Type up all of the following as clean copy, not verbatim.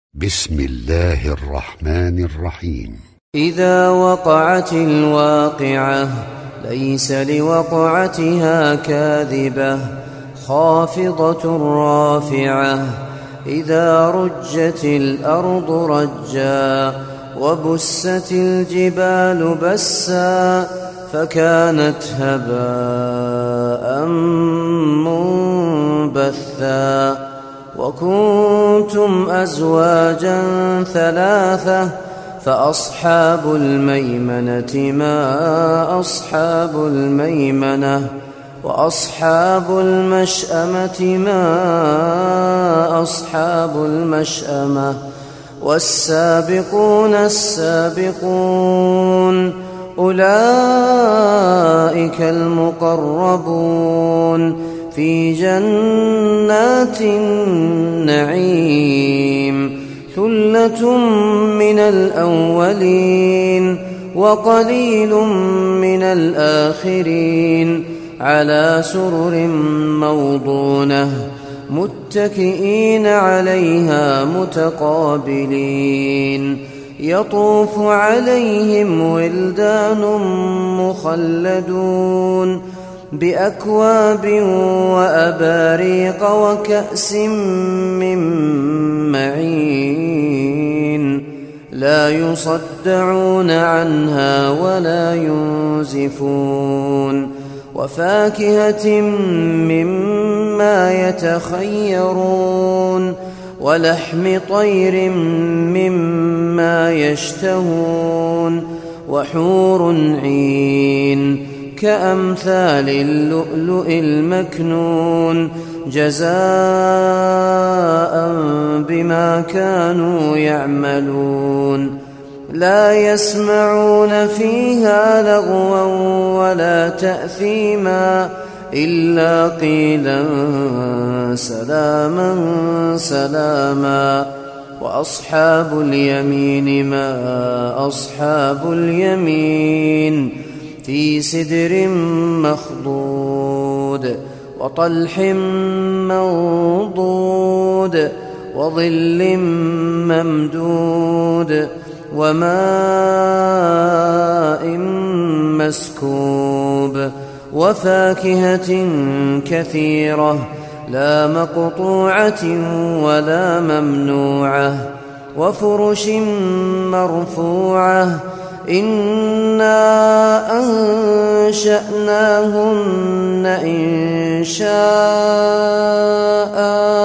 بسم الله الرحمن الرحيم. إذا وقعت الواقعة ليس لوقعتها كاذبة خافضة رافعة. إذا رجت الأرض رجا وبست الجبال بسا فكانت هباء منبثا. وكنتم أزواجا ثلاثة فأصحاب الميمنة ما أصحاب الميمنة وأصحاب المشأمة ما أصحاب المشأمة. والسابقون السابقون أولئك المقربون في جنات النعيم. ثلة من الأولين وقليل من الآخرين على سرر موضونة متكئين عليها متقابلين. يطوف عليهم ولدان مخلدون بأكواب وأباريق وكأس من معين لا يصدعون عنها ولا ينزفون. وفاكهة مما يتخيرون ولحم طير مما يشتهون. وحور عين كأمثال اللؤلؤ المكنون جزاء بما كانوا يعملون. لا يسمعون فيها لغوا ولا تأثيما إلا قيلا سلاما سلاما. وأصحاب اليمين ما أصحاب اليمين في سدر مخضود وطلح منضود وظل ممدود وماء مسكوب. وفاكهة كثيرة لا مقطوعة ولا ممنوعة. وفرش مرفوعة إنا أنشأناهن إنشاء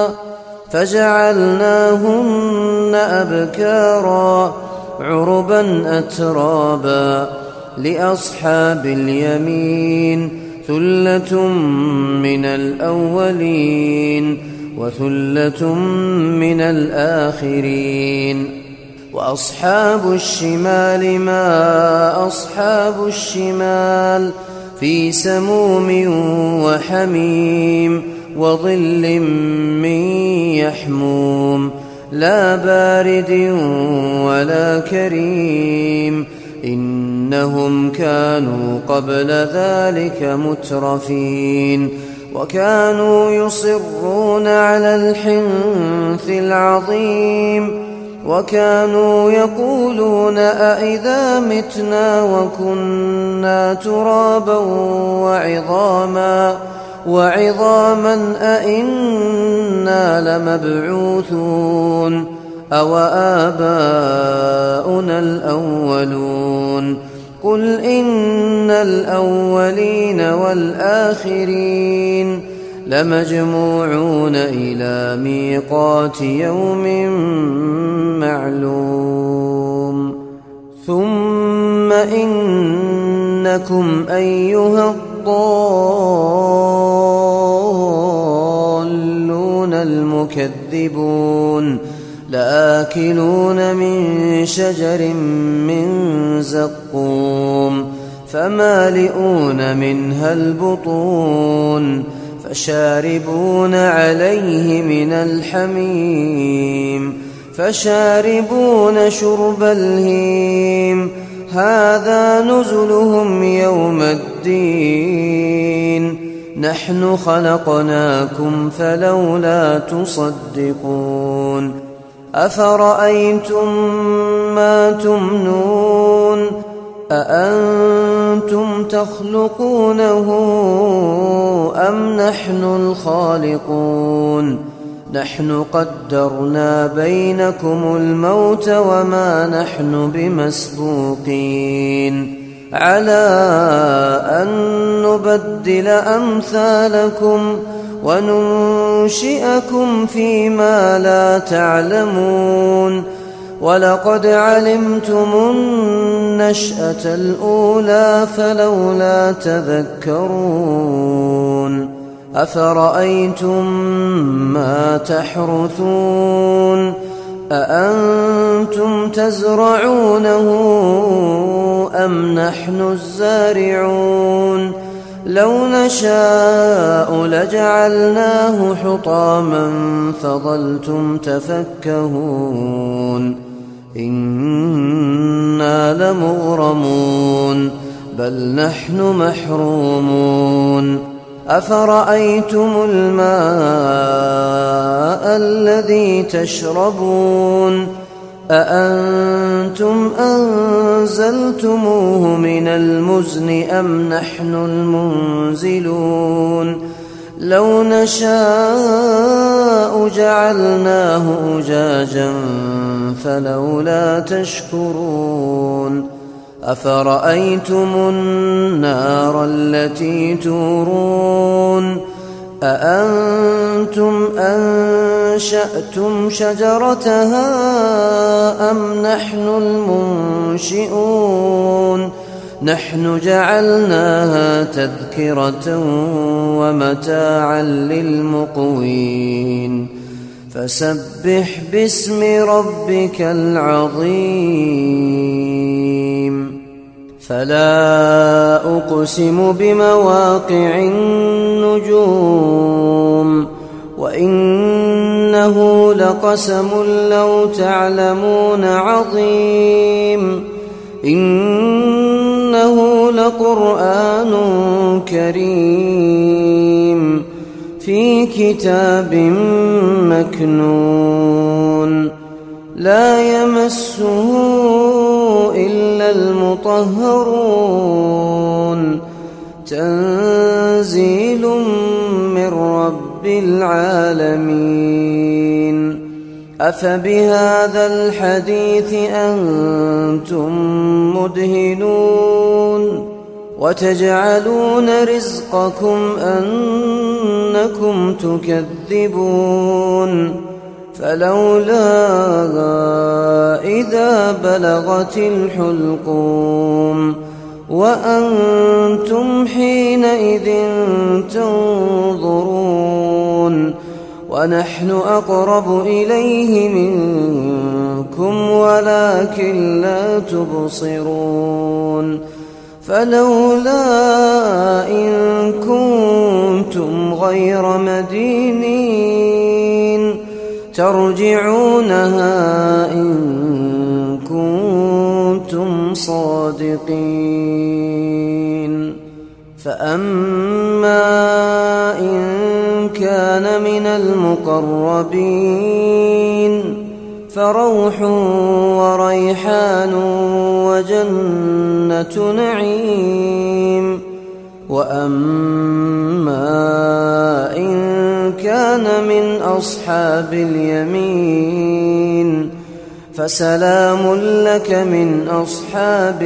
فجعلناهن أبكارا عربا أترابا. لأصحاب اليمين ثلة من الأولين وثلة من الآخرين. وأصحاب الشمال ما أصحاب الشمال في سموم وحميم وظل من يحموم لا بارد ولا كريم. إنهم كانوا قبل ذلك مترفين وكانوا يصرون على الحنث العظيم. وكانوا يقولون أئذا متنا وكنا ترابا وعظاما أئنا لمبعوثون أو آباؤنا الأولون. قل إن الأولين والآخرين لمجموعون إلى ميقات يوم معلوم. ثم إنكم أيها الضالون المكذبون لآكلون من شجر من زقوم فمالئون منها البطون فشاربون عليه من الحميم فشاربون شرب الهيم. هذا نزلهم يوم الدين نحن خلقناكم فلولا تصدقون أفرأيتم ما تمنون أأنتم تخلقونه أم نحن الخالقون نحن قدرنا بينكم الموت وما نحن بمسبوقين على أن نبدل أمثالكم وننشئكم فيما لا تعلمون ولقد علمتم النشأة الأولى فلولا تذكرون أفرأيتم ما تحرثون أأنتم تزرعونه أم نحن الزارعون لو نشاء لجعلناه حطاما فظلتم تفكهون إنا لمغرمون بل نحن محرومون أفرأيتم الماء الذي تشربون أأنتم أنزلتموه من المزن أم نحن المنزلون لو نشاء جعلناه أجاجا فلولا تشكرون أفرأيتم النار التي تورون أأنتم أنشأتم شجرتها أم نحن المنشئون نحن جعلناها تذكرة ومتاعا للمقوين فسبح باسم ربك العظيم فلا أقسم بمواقع النجوم وإنه لقسم لو تعلمون عظيم إنه لقرآن كريم في كتاب مكنون لا يمسه إلا المطهرون تنزيل من رب العالمين أفبهذا الحديث أنتم مدهنون وتجعلون رزقكم أنكم تكذبون فلولا إذا بلغت الحلقوم وأنتم حينئذ تنظرون ونحن أقرب إليه منكم ولكن لا تبصرون فلولا إن كنتم غير مدينين ترجعونها إن كنتم صادقين فأما إن كان من المقربين فروح وريحان وجنة نعيم وأما إن كان من أصحاب اليمين فسلام لك من أصحاب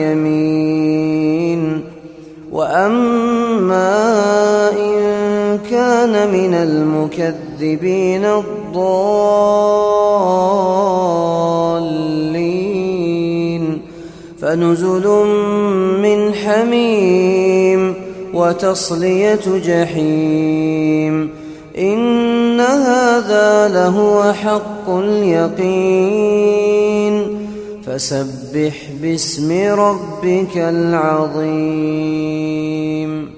اليمين وأما إن كان من المكذبين الضالين فنزل من حميم وتصلية جحيم إن هذا لهو حق اليقين فسبح باسم ربك العظيم